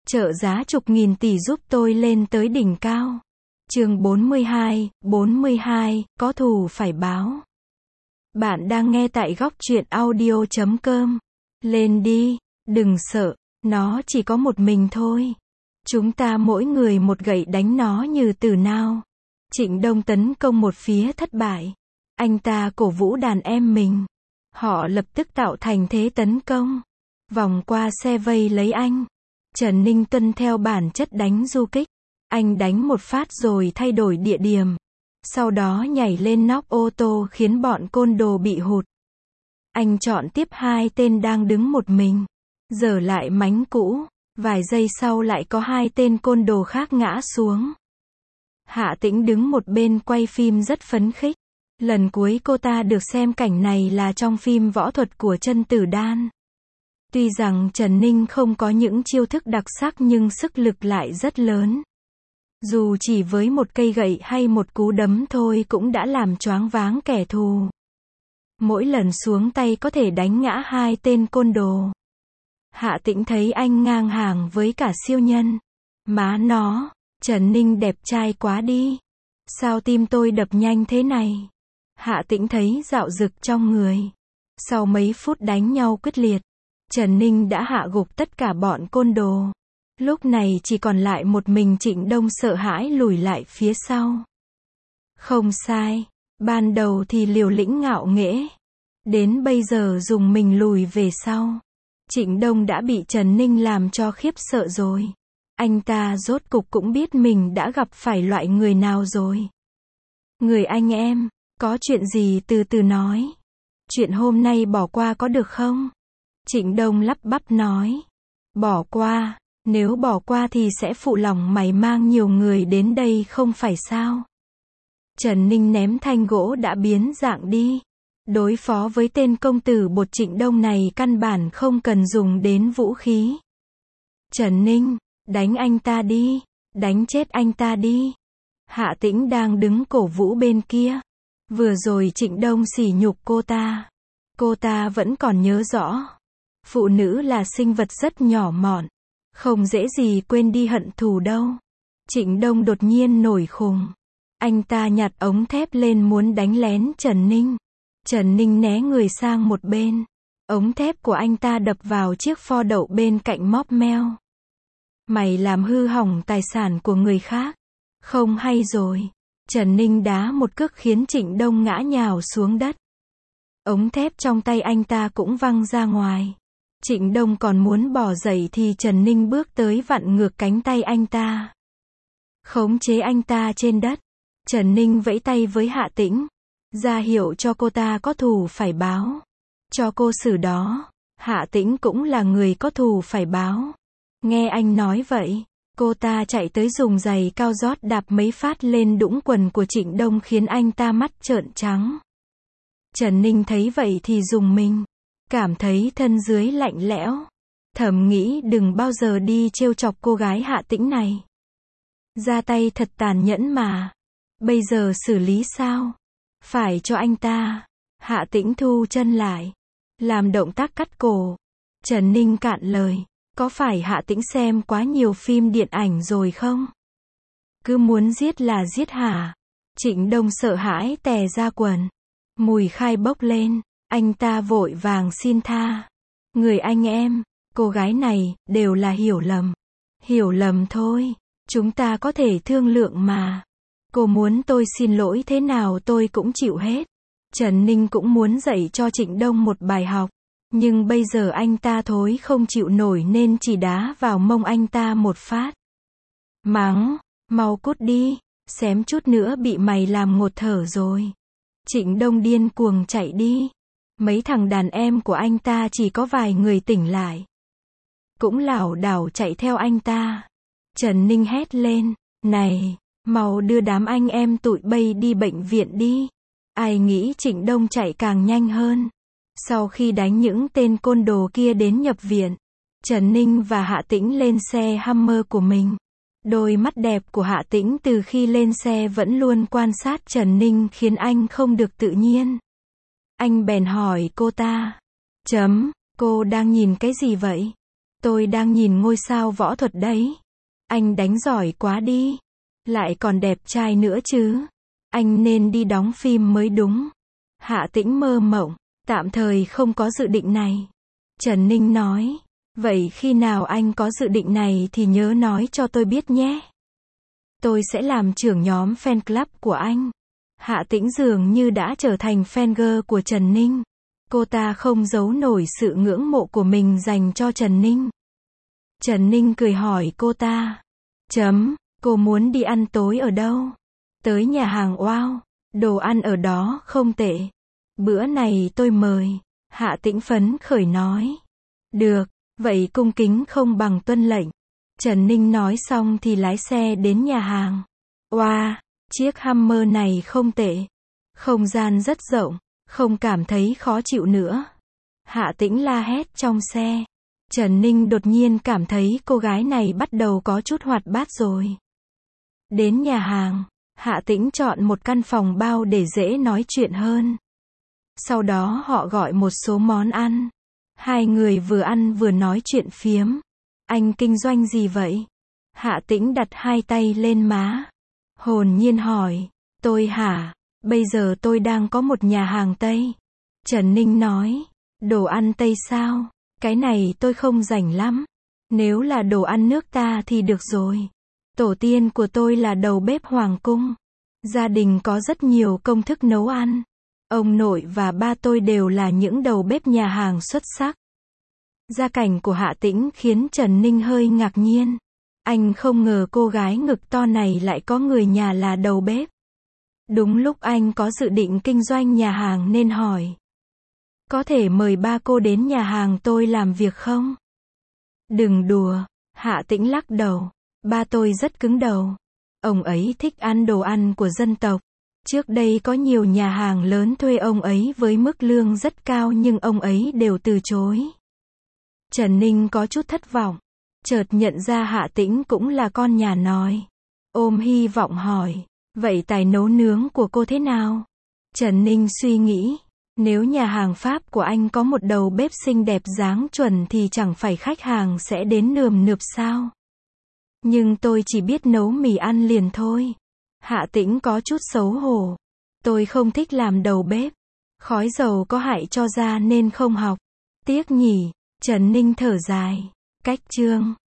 trợ giá chục nghìn tỷ giúp tôi lên tới đỉnh cao. Chương 42, có thù phải báo. Bạn đang nghe tại góc truyện audio.com. Lên đi, đừng sợ, nó chỉ có một mình thôi. Chúng ta mỗi người một gậy đánh nó như từ nào. Trịnh Đông tấn công một phía thất bại. Anh ta cổ vũ đàn em mình. Họ lập tức tạo thành thế tấn công. Vòng qua xe vây lấy anh. Trần Ninh tuân theo bản chất đánh du kích. Anh đánh một phát rồi thay đổi địa điểm. Sau đó nhảy lên nóc ô tô khiến bọn côn đồ bị hụt. Anh chọn tiếp hai tên đang đứng một mình. Giở lại mánh cũ. Vài giây sau lại có hai tên côn đồ khác ngã xuống. Hạ Tĩnh đứng một bên quay phim rất phấn khích. Lần cuối cô ta được xem cảnh này là trong phim võ thuật của Chân Tử Đan. Tuy rằng Trần Ninh không có những chiêu thức đặc sắc nhưng sức lực lại rất lớn. Dù chỉ với một cây gậy hay một cú đấm thôi cũng đã làm choáng váng kẻ thù. Mỗi lần xuống tay có thể đánh ngã hai tên côn đồ. Hạ Tĩnh thấy anh ngang hàng với cả siêu nhân. Má nó, Trần Ninh đẹp trai quá đi. Sao tim tôi đập nhanh thế này? Hạ Tĩnh thấy dạo dực trong người. Sau mấy phút đánh nhau quyết liệt, Trần Ninh đã hạ gục tất cả bọn côn đồ. Lúc này chỉ còn lại một mình Trịnh Đông sợ hãi lùi lại phía sau. Không sai, ban đầu thì liều lĩnh ngạo nghễ. Đến bây giờ dùng mình lùi về sau. Trịnh Đông đã bị Trần Ninh làm cho khiếp sợ rồi. Anh ta rốt cục cũng biết mình đã gặp phải loại người nào rồi. Người anh em, có chuyện gì từ từ nói. Chuyện hôm nay bỏ qua có được không? Trịnh Đông lắp bắp nói. Bỏ qua, nếu bỏ qua thì sẽ phụ lòng mày mang nhiều người đến đây không phải sao? Trần Ninh ném thanh gỗ đã biến dạng đi. Đối phó với tên công tử bột Trịnh Đông này căn bản không cần dùng đến vũ khí. Trần Ninh, đánh anh ta đi, đánh chết anh ta đi. Hạ Tĩnh đang đứng cổ vũ bên kia. Vừa rồi Trịnh Đông sỉ nhục cô ta. Cô ta vẫn còn nhớ rõ. Phụ nữ là sinh vật rất nhỏ mọn. Không dễ gì quên đi hận thù đâu. Trịnh Đông đột nhiên nổi khùng. Anh ta nhặt ống thép lên muốn đánh lén Trần Ninh. Trần Ninh né người sang một bên. Ống thép của anh ta đập vào chiếc pho đậu bên cạnh móc meo. Mày làm hư hỏng tài sản của người khác. Không hay rồi. Trần Ninh đá một cước khiến Trịnh Đông ngã nhào xuống đất. Ống thép trong tay anh ta cũng văng ra ngoài. Trịnh Đông còn muốn bỏ dậy thì Trần Ninh bước tới vặn ngược cánh tay anh ta. Khống chế anh ta trên đất. Trần Ninh vẫy tay với Hạ Tĩnh. Ra hiệu cho cô ta có thù phải báo. Cho cô xử đó. Hạ Tĩnh cũng là người có thù phải báo. Nghe anh nói vậy, cô ta chạy tới dùng giày cao gót đạp mấy phát lên đũng quần của Trịnh Đông khiến anh ta mắt trợn trắng. Trần Ninh thấy vậy thì rùng mình. Cảm thấy thân dưới lạnh lẽo. Thầm nghĩ đừng bao giờ đi trêu chọc cô gái Hạ Tĩnh này. Ra tay thật tàn nhẫn mà. Bây giờ xử lý sao? Phải cho anh ta. Hạ Tĩnh thu chân lại. Làm động tác cắt cổ. Trần Ninh cạn lời. Có phải Hạ Tĩnh xem quá nhiều phim điện ảnh rồi không? Cứ muốn giết là giết hả? Trịnh Đông sợ hãi tè ra quần. Mùi khai bốc lên. Anh ta vội vàng xin tha. Người anh em, cô gái này, đều là hiểu lầm. Hiểu lầm thôi. Chúng ta có thể thương lượng mà. Cô muốn tôi xin lỗi thế nào tôi cũng chịu hết. Trần Ninh cũng muốn dạy cho Trịnh Đông một bài học. Nhưng bây giờ anh ta thối không chịu nổi nên chỉ đá vào mông anh ta một phát. Mắng, mau cút đi, xém chút nữa bị mày làm ngột thở rồi. Trịnh Đông điên cuồng chạy đi. Mấy thằng đàn em của anh ta chỉ có vài người tỉnh lại. Cũng lảo đảo chạy theo anh ta. Trần Ninh hét lên, này, mau đưa đám anh em tụi bay đi bệnh viện đi. Ai nghĩ Trịnh Đông chạy càng nhanh hơn. Sau khi đánh những tên côn đồ kia đến nhập viện, Trần Ninh và Hạ Tĩnh lên xe Hummer của mình. Đôi mắt đẹp của Hạ Tĩnh từ khi lên xe vẫn luôn quan sát Trần Ninh khiến anh không được tự nhiên. Anh bèn hỏi cô ta. Cô đang nhìn cái gì vậy? Tôi đang nhìn ngôi sao võ thuật đấy. Anh đánh giỏi quá đi. Lại còn đẹp trai nữa chứ. Anh nên đi đóng phim mới đúng. Hạ Tĩnh mơ mộng. Tạm thời không có dự định này. Trần Ninh nói. Vậy khi nào anh có dự định này thì nhớ nói cho tôi biết nhé. Tôi sẽ làm trưởng nhóm fan club của anh. Hạ Tĩnh dường như đã trở thành fan girl của Trần Ninh. Cô ta không giấu nổi sự ngưỡng mộ của mình dành cho Trần Ninh. Trần Ninh cười hỏi cô ta. Cô muốn đi ăn tối ở đâu? Tới nhà hàng Wow. Đồ ăn ở đó không tệ. Bữa này tôi mời. Hạ Tĩnh phấn khởi nói. Được, vậy cung kính không bằng tuân lệnh. Trần Ninh nói xong thì lái xe đến nhà hàng. Wow, chiếc Hummer này không tệ. Không gian rất rộng, không cảm thấy khó chịu nữa. Hạ Tĩnh la hét trong xe. Trần Ninh đột nhiên cảm thấy cô gái này bắt đầu có chút hoạt bát rồi. Đến nhà hàng, Hạ Tĩnh chọn một căn phòng bao để dễ nói chuyện hơn. Sau đó họ gọi một số món ăn. Hai người vừa ăn vừa nói chuyện phiếm. Anh kinh doanh gì vậy? Hạ Tĩnh đặt hai tay lên má. Hồn nhiên hỏi. Tôi hả? Bây giờ tôi đang có một nhà hàng Tây. Trần Ninh nói. Đồ ăn Tây sao? Cái này tôi không rảnh lắm. Nếu là đồ ăn nước ta thì được rồi. Tổ tiên của tôi là đầu bếp hoàng cung. Gia đình có rất nhiều công thức nấu ăn. Ông nội và ba tôi đều là những đầu bếp nhà hàng xuất sắc. Gia cảnh của Hạ Tĩnh khiến Trần Ninh hơi ngạc nhiên. Anh không ngờ cô gái ngực to này lại có người nhà là đầu bếp. Đúng lúc anh có dự định kinh doanh nhà hàng nên hỏi. Có thể mời ba cô đến nhà hàng tôi làm việc không? Đừng đùa, Hạ Tĩnh lắc đầu. Ba tôi rất cứng đầu. Ông ấy thích ăn đồ ăn của dân tộc. Trước đây có nhiều nhà hàng lớn thuê ông ấy với mức lương rất cao nhưng ông ấy đều từ chối. Trần Ninh có chút thất vọng. Chợt nhận ra Hạ Tĩnh cũng là con nhà nòi. Ôm hy vọng hỏi. Vậy tài nấu nướng của cô thế nào? Trần Ninh suy nghĩ. Nếu nhà hàng Pháp của anh có một đầu bếp xinh đẹp dáng chuẩn thì chẳng phải khách hàng sẽ đến nườm nượp sao? Nhưng tôi chỉ biết nấu mì ăn liền thôi. Hạ Tĩnh có chút xấu hổ. Tôi không thích làm đầu bếp. Khói dầu có hại cho da nên không học. Tiếc nhỉ. Trần Ninh thở dài. Cách chương